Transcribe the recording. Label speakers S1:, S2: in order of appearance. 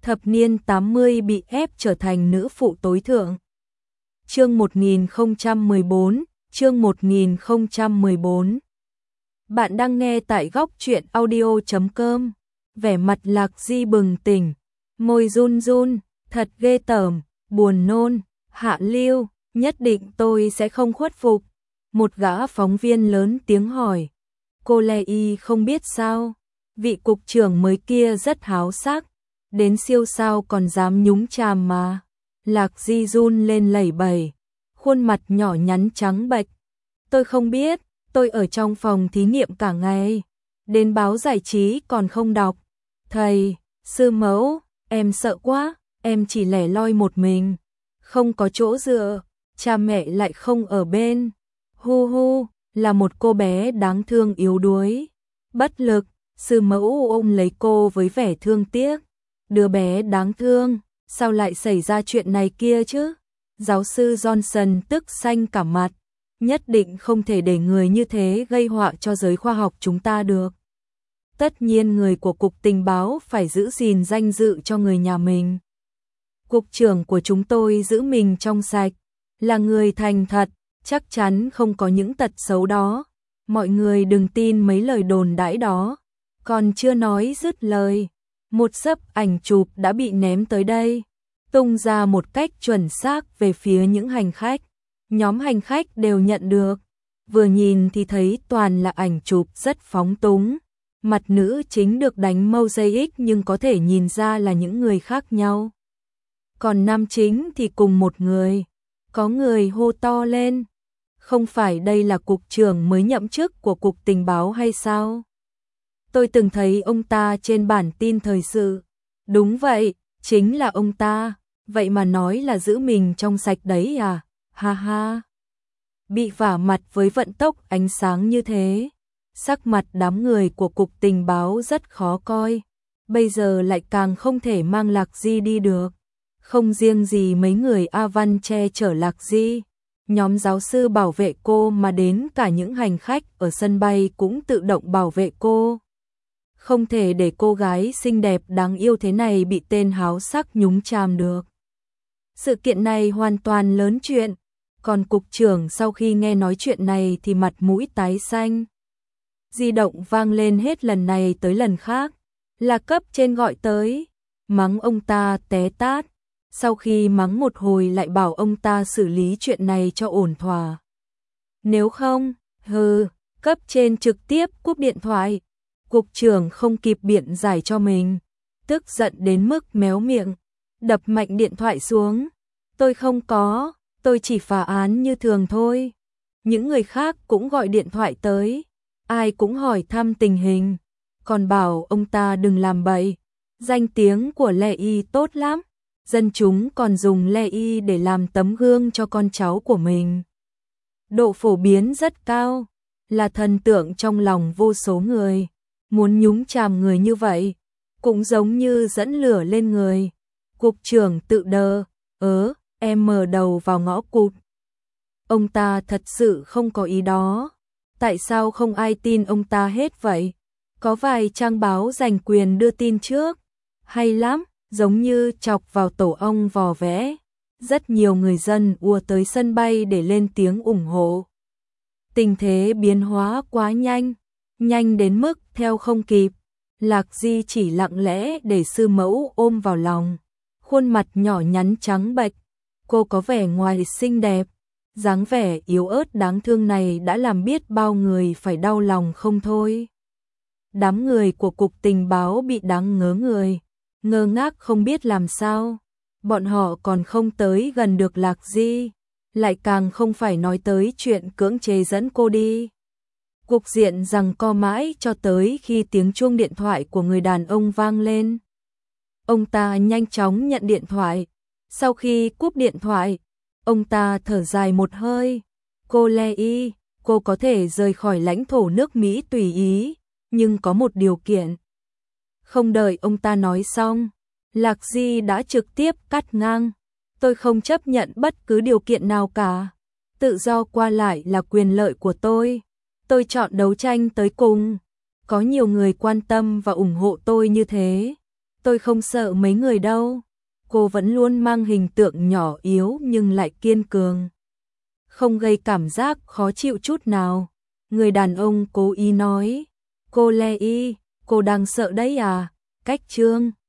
S1: thập niên 80 bị ép trở thành nữ phụ tối thượng. Chương 1014, chương 1014. Bạn đang nghe tại góc truyện audio.com. Vẻ mặt Lạc Di bừng tỉnh, môi run run, thật ghê tởm, buồn nôn, hạ lưu, nhất định tôi sẽ không khuất phục. Một gã phóng viên lớn tiếng hỏi, cô Lê Y không biết sao, vị cục trưởng mới kia rất háo sắc, đến siêu sao còn dám nhúng chàm mà. Lạc Di run lên lẩy bẩy, khuôn mặt nhỏ nhắn trắng bệch. Tôi không biết, tôi ở trong phòng thí nghiệm cả ngày, đến báo giải trí còn không đọc. Thầy, sư mẫu, em sợ quá, em chỉ lẻ loi một mình, không có chỗ dựa, cha mẹ lại không ở bên. Hu hu, là một cô bé đáng thương yếu đuối, bất lực. Sư mẫu ôm lấy cô với vẻ thương tiếc. Đứa bé đáng thương, sao lại xảy ra chuyện này kia chứ? Giáo sư Johnson tức xanh cả mặt, nhất định không thể để người như thế gây họa cho giới khoa học chúng ta được. Tất nhiên người của Cục Tình báo phải giữ gìn danh dự cho người nhà mình. Cục trưởng của chúng tôi giữ mình trong sạch, là người thành thật, chắc chắn không có những tật xấu đó. Mọi người đừng tin mấy lời đồn đãi đó. Còn chưa nói dứt lời, một xấp ảnh chụp đã bị ném tới đây, tung ra một cách chuẩn xác về phía những hành khách. Nhóm hành khách đều nhận được, vừa nhìn thì thấy toàn là ảnh chụp rất phóng túng. Mặt nữ chính được đánh mosaic nhưng có thể nhìn ra là những người khác nhau. Còn nam chính thì cùng một người. Có người hô to lên, không phải đây là cục trưởng mới nhậm chức của Cục Tình báo hay sao? Tôi từng thấy ông ta trên bản tin thời sự. Đúng vậy, chính là ông ta, vậy mà nói là giữ mình trong sạch đấy à? Ha ha. Bị vả mặt với vận tốc ánh sáng như thế, sắc mặt đám người của Cục Tình báo rất khó coi. Bây giờ lại càng không thể mang Lạc Di đi được. Không riêng gì mấy người A Văn che chở Lạc Di, nhóm giáo sư bảo vệ cô mà đến cả những hành khách ở sân bay cũng tự động bảo vệ cô. Không thể để cô gái xinh đẹp đáng yêu thế này bị tên háo sắc nhúng chàm được. Sự kiện này hoàn toàn lớn chuyện, còn cục trưởng sau khi nghe nói chuyện này thì mặt mũi tái xanh. Di động vang lên hết lần này tới lần khác, là cấp trên gọi tới, mắng ông ta té tát. Sau khi mắng một hồi lại bảo ông ta xử lý chuyện này cho ổn thỏa. Nếu không, cấp trên trực tiếp cúp điện thoại. Cục trưởng không kịp biện giải cho mình, tức giận đến mức méo miệng, đập mạnh điện thoại xuống. Tôi không có, tôi chỉ phá án như thường thôi. Những người khác cũng gọi điện thoại tới, ai cũng hỏi thăm tình hình, còn bảo ông ta đừng làm bậy. Danh tiếng của Lê Y tốt lắm, dân chúng còn dùng Lê Y để làm tấm gương cho con cháu của mình. Độ phổ biến rất cao, là thần tượng trong lòng vô số người. Muốn nhúng chàm người như vậy, cũng giống như dẫn lửa lên người. Cục trưởng tự đờ, em mở đầu vào ngõ cụt. Ông ta thật sự không có ý đó. Tại sao không ai tin ông ta hết vậy? Có vài trang báo giành quyền đưa tin trước. Hay lắm, giống như chọc vào tổ ong vò vẽ. Rất nhiều người dân ùa tới sân bay để lên tiếng ủng hộ. Tình thế biến hóa quá nhanh. Nhanh đến mức theo không kịp. Lạc Di chỉ lặng lẽ để sư mẫu ôm vào lòng. Khuôn mặt nhỏ nhắn trắng bệch. Cô có vẻ ngoài xinh đẹp. Dáng vẻ yếu ớt đáng thương này đã làm biết bao người phải đau lòng không thôi. Đám người của Cục Tình báo bị đáng ngớ người. Ngơ ngác không biết làm sao. Bọn họ còn không tới gần được Lạc Di. Lại càng không phải nói tới chuyện cưỡng chế dẫn cô đi. Cục diện giằng co mãi cho tới khi tiếng chuông điện thoại của người đàn ông vang lên. Ông ta nhanh chóng nhận điện thoại. Sau khi cúp điện thoại, ông ta thở dài một hơi. Cô Lê Y, cô có thể rời khỏi lãnh thổ nước Mỹ tùy ý, nhưng có một điều kiện. Không đợi ông ta nói xong, Lạc Di đã trực tiếp cắt ngang. Tôi không chấp nhận bất cứ điều kiện nào cả. Tự do qua lại là quyền lợi của tôi. Tôi chọn đấu tranh tới cùng. Có nhiều người quan tâm và ủng hộ tôi như thế. Tôi không sợ mấy người đâu. Cô vẫn luôn mang hình tượng nhỏ yếu nhưng lại kiên cường. Không gây cảm giác khó chịu chút nào. Người đàn ông cố ý nói. Cô Lê Y, cô đang sợ đấy à? Cách Trương